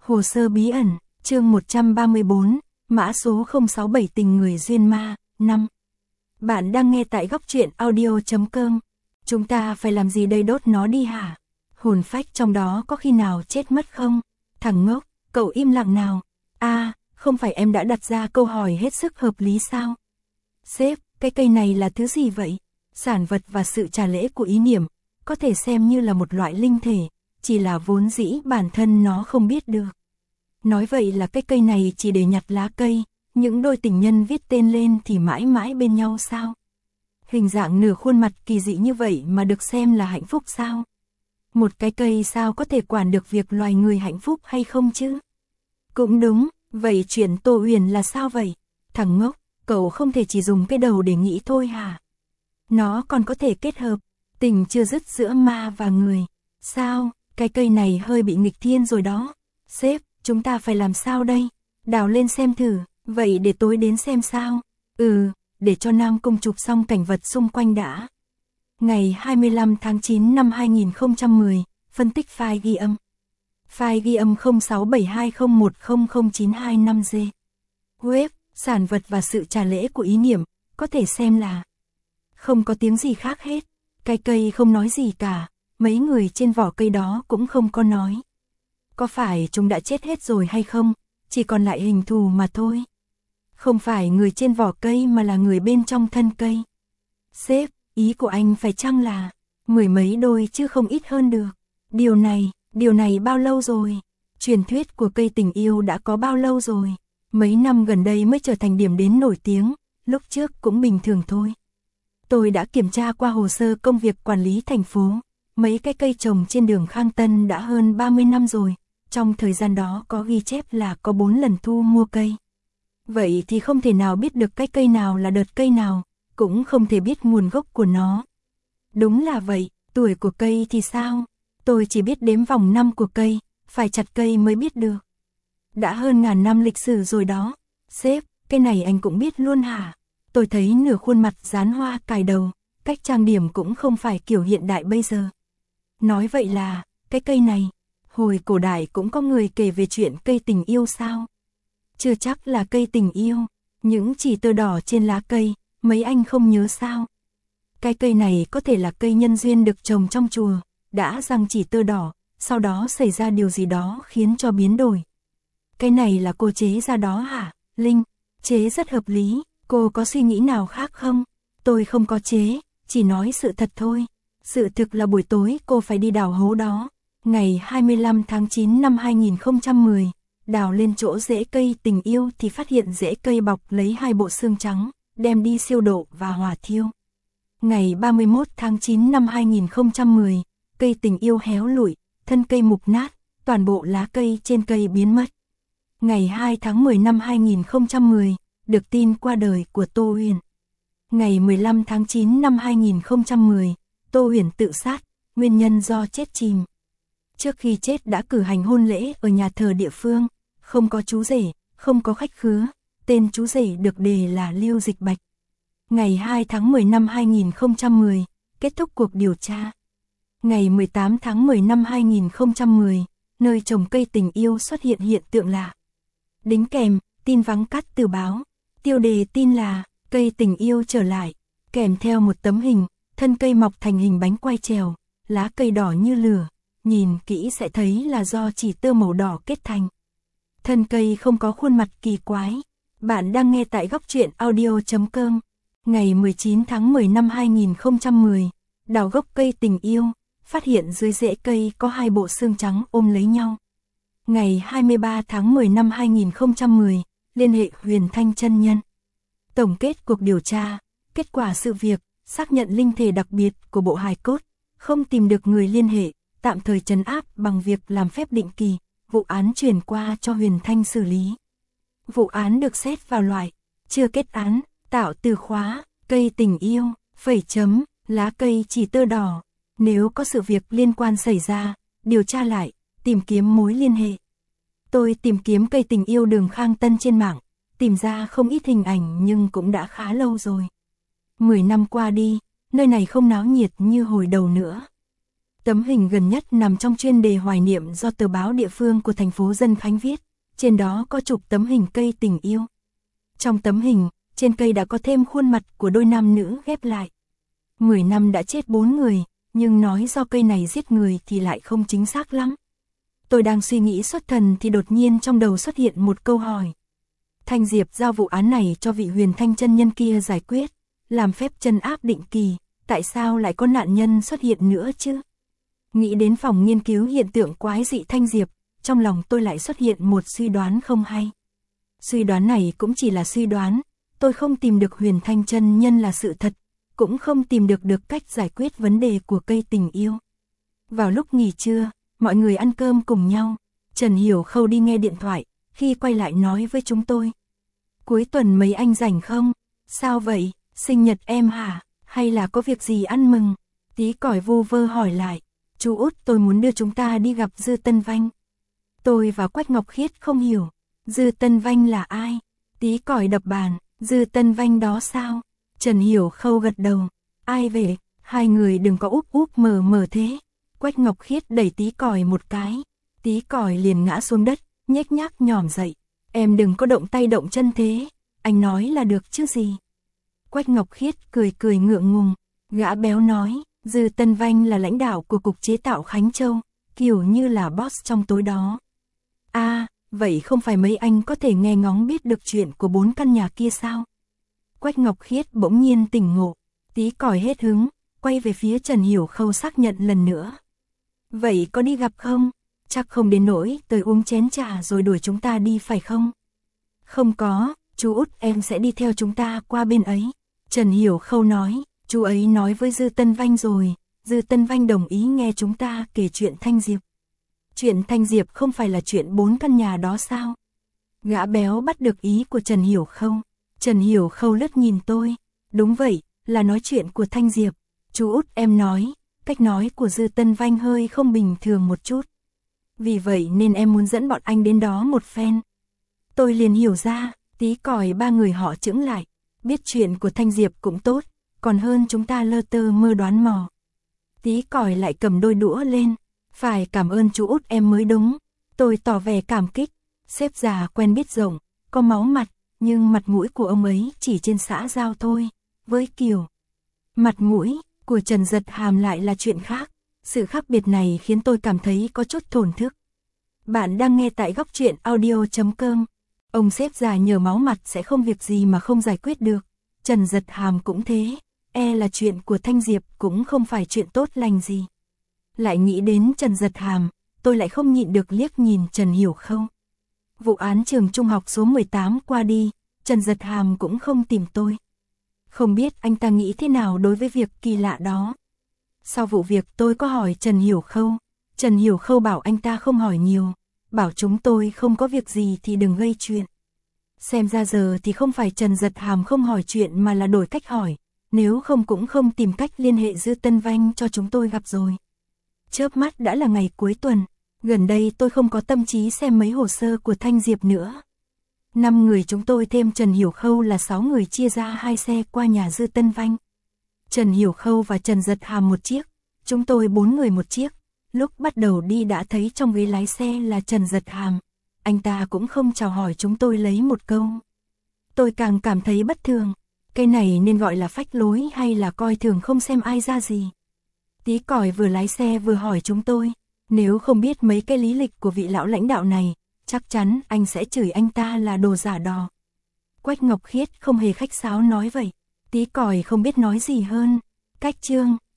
Hồ sơ bí ẩn, chương 134, mã số 067 tình người duyên ma, 5. Bạn đang nghe tại góc truyện audio.com. Chúng ta phải làm gì đây, đốt nó đi hả? Hồn phách trong đó có khi nào chết mất không? Thằng ngốc, cậu im lặng nào. Không phải em đã đặt ra câu hỏi hết sức hợp lý sao? Sếp, cái cây này là thứ gì vậy? Sản vật và sự trả lễ của ý niệm, có thể xem như là một loại linh thể, chỉ là vốn dĩ bản thân nó không biết được. Nói vậy là cái cây này chỉ để nhặt lá cây, những đôi tình nhân viết tên lên thì mãi mãi bên nhau sao? Hình dạng nửa khuôn mặt kỳ dị như vậy mà được xem là hạnh phúc sao? Một cái cây sao có thể quản được việc loài người hạnh phúc hay không chứ? Cũng đúng, vậy chuyện Tô Huyền là sao vậy? Thằng ngốc, cậu không thể chỉ dùng cái đầu để nghĩ thôi hả? Nó còn có thể kết hợp, tình chưa dứt giữa ma và người. Sao, cái cây này hơi bị nghịch thiên rồi đó. Sếp, chúng ta phải làm sao đây? Đào lên xem thử, vậy để tối đến xem sao? Để cho Nam Cung chụp xong cảnh vật xung quanh đã. Ngày 25 tháng 9 năm 2010, phân tích file ghi âm. File ghi âm 067201009225G. Web, sản vật và sự trả lễ của ý niệm, có thể xem là không có tiếng gì khác hết. Cái cây không nói gì cả, mấy người trên vỏ cây đó cũng không có nói. Có phải chúng đã chết hết rồi hay không? Chỉ còn lại hình thù mà thôi. Không phải người trên vỏ cây mà là người bên trong thân cây. Sếp, ý của anh phải chăng là mười mấy đôi chứ không ít hơn được. Điều này bao lâu rồi? Truyền thuyết của cây tình yêu đã có bao lâu rồi? Mấy năm gần đây mới trở thành điểm đến nổi tiếng, lúc trước cũng bình thường thôi. Tôi đã kiểm tra qua hồ sơ công việc quản lý thành phố. Mấy cái cây trồng trên đường Khang Tân đã hơn 30 năm rồi. Trong thời gian đó có ghi chép là có 4 lần thu mua cây. Vậy thì không thể nào biết được cái cây nào là đợt cây nào, cũng không thể biết nguồn gốc của nó. Đúng là vậy, tuổi của cây thì sao? Tôi chỉ biết đếm vòng năm của cây, phải chặt cây mới biết được. Đã hơn ngàn năm lịch sử rồi đó. Sếp, cái này anh cũng biết luôn hả? Tôi thấy nửa khuôn mặt dán hoa cài đầu, cách trang điểm cũng không phải kiểu hiện đại bây giờ. Nói vậy là, cái cây này, hồi cổ đại cũng có người kể về chuyện cây tình yêu sao? Chưa chắc là cây tình yêu, những chỉ tơ đỏ trên lá cây, mấy anh không nhớ sao? Cái cây này có thể là cây nhân duyên được trồng trong chùa, đã răng chỉ tơ đỏ, sau đó xảy ra điều gì đó khiến cho biến đổi. Cái này là cô chế ra đó hả? Linh, chế rất hợp lý, cô có suy nghĩ nào khác không? Tôi không có chế, chỉ nói sự thật thôi. Sự thực là buổi tối cô phải đi đào hố đó. Ngày 25 tháng 9 năm 2010, đào lên chỗ rễ cây tình yêu thì phát hiện rễ cây bọc lấy 2 bộ xương trắng, đem đi siêu độ và hỏa thiêu. Ngày 31 tháng 9 năm 2010, cây tình yêu héo lụi, thân cây mục nát, toàn bộ lá cây trên cây biến mất. Ngày 2 tháng 10 năm 2010, được tin qua đời của Tô Huyền. Ngày 15 tháng 9 năm 2010, Tô Huyền tự sát, nguyên nhân do chết chìm. Trước khi chết đã cử hành hôn lễ ở nhà thờ địa phương, không có chú rể, không có khách khứa, tên chú rể được đề là Lưu Dịch Bạch. Ngày 2 tháng 10 năm 2010, kết thúc cuộc điều tra. Ngày 18 tháng 10 năm 2010, nơi trồng cây tình yêu xuất hiện hiện tượng lạ. Đính kèm, tin vắng cắt từ báo. Tiêu đề tin là, cây tình yêu trở lại, kèm theo một tấm hình, thân cây mọc thành hình bánh quai trèo, lá cây đỏ như lửa, nhìn kỹ sẽ thấy là do chỉ tơ màu đỏ kết thành. Thân cây không có khuôn mặt kỳ quái. Bạn đang nghe tại góc truyện audio.com. Ngày 19 tháng 10 năm 2010, đào gốc cây tình yêu, phát hiện dưới rễ cây có 2 bộ xương trắng ôm lấy nhau. Ngày 23 tháng 10 năm 2010, liên hệ Huyền Thanh chân nhân. Tổng kết cuộc điều tra, kết quả sự việc, xác nhận linh thể đặc biệt của bộ hài cốt, không tìm được người liên hệ, tạm thời trấn áp bằng việc làm phép định kỳ, vụ án chuyển qua cho Huyền Thanh xử lý. Vụ án được xét vào loại, chưa kết án, tạo từ khóa, cây tình yêu, phẩy chấm, lá cây chỉ tơ đỏ. Nếu có sự việc liên quan xảy ra, điều tra lại, tìm kiếm mối liên hệ. Tôi tìm kiếm cây tình yêu đường Khang Tân trên mạng, tìm ra không ít hình ảnh nhưng cũng đã khá lâu rồi. 10 năm qua đi, nơi này không náo nhiệt như hồi đầu nữa. Tấm hình gần nhất nằm trong chuyên đề hoài niệm do tờ báo địa phương của thành phố Dân Khánh viết, trên đó có chụp tấm hình cây tình yêu. Trong tấm hình, trên cây đã có thêm khuôn mặt của đôi nam nữ ghép lại. 10 năm đã chết 4 người, nhưng nói do cây này giết người thì lại không chính xác lắm. Tôi đang suy nghĩ xuất thần thì đột nhiên trong đầu xuất hiện một câu hỏi. Thanh Diệp giao vụ án này cho vị Huyền Thanh chân nhân kia giải quyết, làm phép trấn áp định kỳ, tại sao lại có nạn nhân xuất hiện nữa chứ? Nghĩ đến phòng nghiên cứu hiện tượng quái dị Thanh Diệp, trong lòng tôi lại xuất hiện một suy đoán không hay. Suy đoán này cũng chỉ là suy đoán, tôi không tìm được Huyền Thanh chân nhân là sự thật, cũng không tìm được cách giải quyết vấn đề của cây tình yêu. Vào lúc nghỉ trưa, mọi người ăn cơm cùng nhau, Trần Hiểu Khâu đi nghe điện thoại, khi quay lại nói với chúng tôi. Cuối tuần mấy anh rảnh không? Sao vậy, sinh nhật em hả? Hay là có việc gì ăn mừng? Tí Còi vu vơ hỏi lại. Chú Út, tôi muốn đưa chúng ta đi gặp Dư Tân Vanh. Tôi và Quách Ngọc Khiết không hiểu. Dư Tân Vanh là ai? Tí Còi đập bàn. Dư Tân Vanh đó sao? Trần Hiểu Khâu gật đầu. Ai về? Hai người đừng có úp úp mờ thế. Quách Ngọc Khiết đẩy Tí Còi một cái. Tí Còi liền ngã xuống đất, nhếch nhác nhỏm dậy. Em đừng có động tay động chân thế. Anh nói là được chứ gì. Quách Ngọc Khiết cười ngượng ngùng. Gã béo nói. Dư Tân Vanh là lãnh đạo của Cục Chế tạo Khánh Châu, kiểu như là boss trong tối đó. À, vậy không phải mấy anh có thể nghe ngóng biết được chuyện của 4 căn nhà kia sao? Quách Ngọc Khiết bỗng nhiên tỉnh ngộ, Tí Còi hết hứng, quay về phía Trần Hiểu Khâu xác nhận lần nữa. Vậy có đi gặp không? Chắc không đến nỗi tới uống chén trà rồi đuổi chúng ta đi phải không? Không có, chú Út em sẽ đi theo chúng ta qua bên ấy. Trần Hiểu Khâu nói. Chú ấy nói với Dư Tân Vanh rồi, Dư Tân Vanh đồng ý nghe chúng ta kể chuyện Thanh Diệp. Chuyện Thanh Diệp không phải là chuyện 4 căn nhà đó sao? Gã béo bắt được ý của Trần Hiểu Khâu. Trần Hiểu Khâu lướt nhìn tôi. Đúng vậy, là nói chuyện của Thanh Diệp. Chú Út em nói, cách nói của Dư Tân Vanh hơi không bình thường một chút. Vì vậy nên em muốn dẫn bọn anh đến đó một phen. Tôi liền hiểu ra, Tí Còi ba người họ chững lại. Biết chuyện của Thanh Diệp cũng tốt. Còn hơn chúng ta lơ tơ mơ đoán mò. Tí Còi lại cầm đôi đũa lên. Phải cảm ơn chú Út em mới đúng. Tôi tỏ vẻ cảm kích. Sếp già quen biết rộng, có máu mặt, nhưng mặt mũi của ông ấy chỉ trên xã giao thôi. Với kiểu mặt mũi của Trần Giật Hàm lại là chuyện khác. Sự khác biệt này khiến tôi cảm thấy có chút thổn thức. Bạn đang nghe tại Góc Truyện Audio.com. Ông sếp già nhờ máu mặt sẽ không việc gì mà không giải quyết được. Trần Giật Hàm cũng thế. Là chuyện của Thanh Diệp cũng không phải chuyện tốt lành gì. Lại nghĩ đến Trần Giật Hàm, tôi lại không nhịn được liếc nhìn Trần Hiểu Khâu. Vụ án trường trung học số 18 qua đi, Trần Giật Hàm cũng không tìm tôi. Không biết anh ta nghĩ thế nào đối với việc kỳ lạ đó. Sau vụ việc tôi có hỏi Trần Hiểu Khâu. Trần Hiểu Khâu bảo anh ta không hỏi nhiều, bảo chúng tôi không có việc gì thì đừng gây chuyện. Xem ra giờ thì không phải Trần Giật Hàm không hỏi chuyện mà là đổi cách hỏi. Nếu không cũng không tìm cách liên hệ Dư Tân Vanh cho chúng tôi gặp rồi. Chớp mắt đã là ngày cuối tuần. Gần đây tôi không có tâm trí xem mấy hồ sơ của Thanh Diệp nữa. 5 người chúng tôi thêm Trần Hiểu Khâu là 6 người chia ra 2 xe qua nhà Dư Tân Vanh. Trần Hiểu Khâu và Trần Giật Hàm một chiếc. Chúng tôi 4 người một chiếc. Lúc bắt đầu đi đã thấy trong ghế lái xe là Trần Giật Hàm. Anh ta cũng không chào hỏi chúng tôi lấy một câu. Tôi càng cảm thấy bất thường. Cái này nên gọi là phách lối hay là coi thường không xem ai ra gì. Tí Còi vừa lái xe vừa hỏi chúng tôi. Nếu không biết mấy cái lý lịch của vị lão lãnh đạo này, chắc chắn anh sẽ chửi anh ta là đồ giả đò. Quách Ngọc Khiết không hề khách sáo nói vậy. Tí Còi không biết nói gì hơn. Cách chương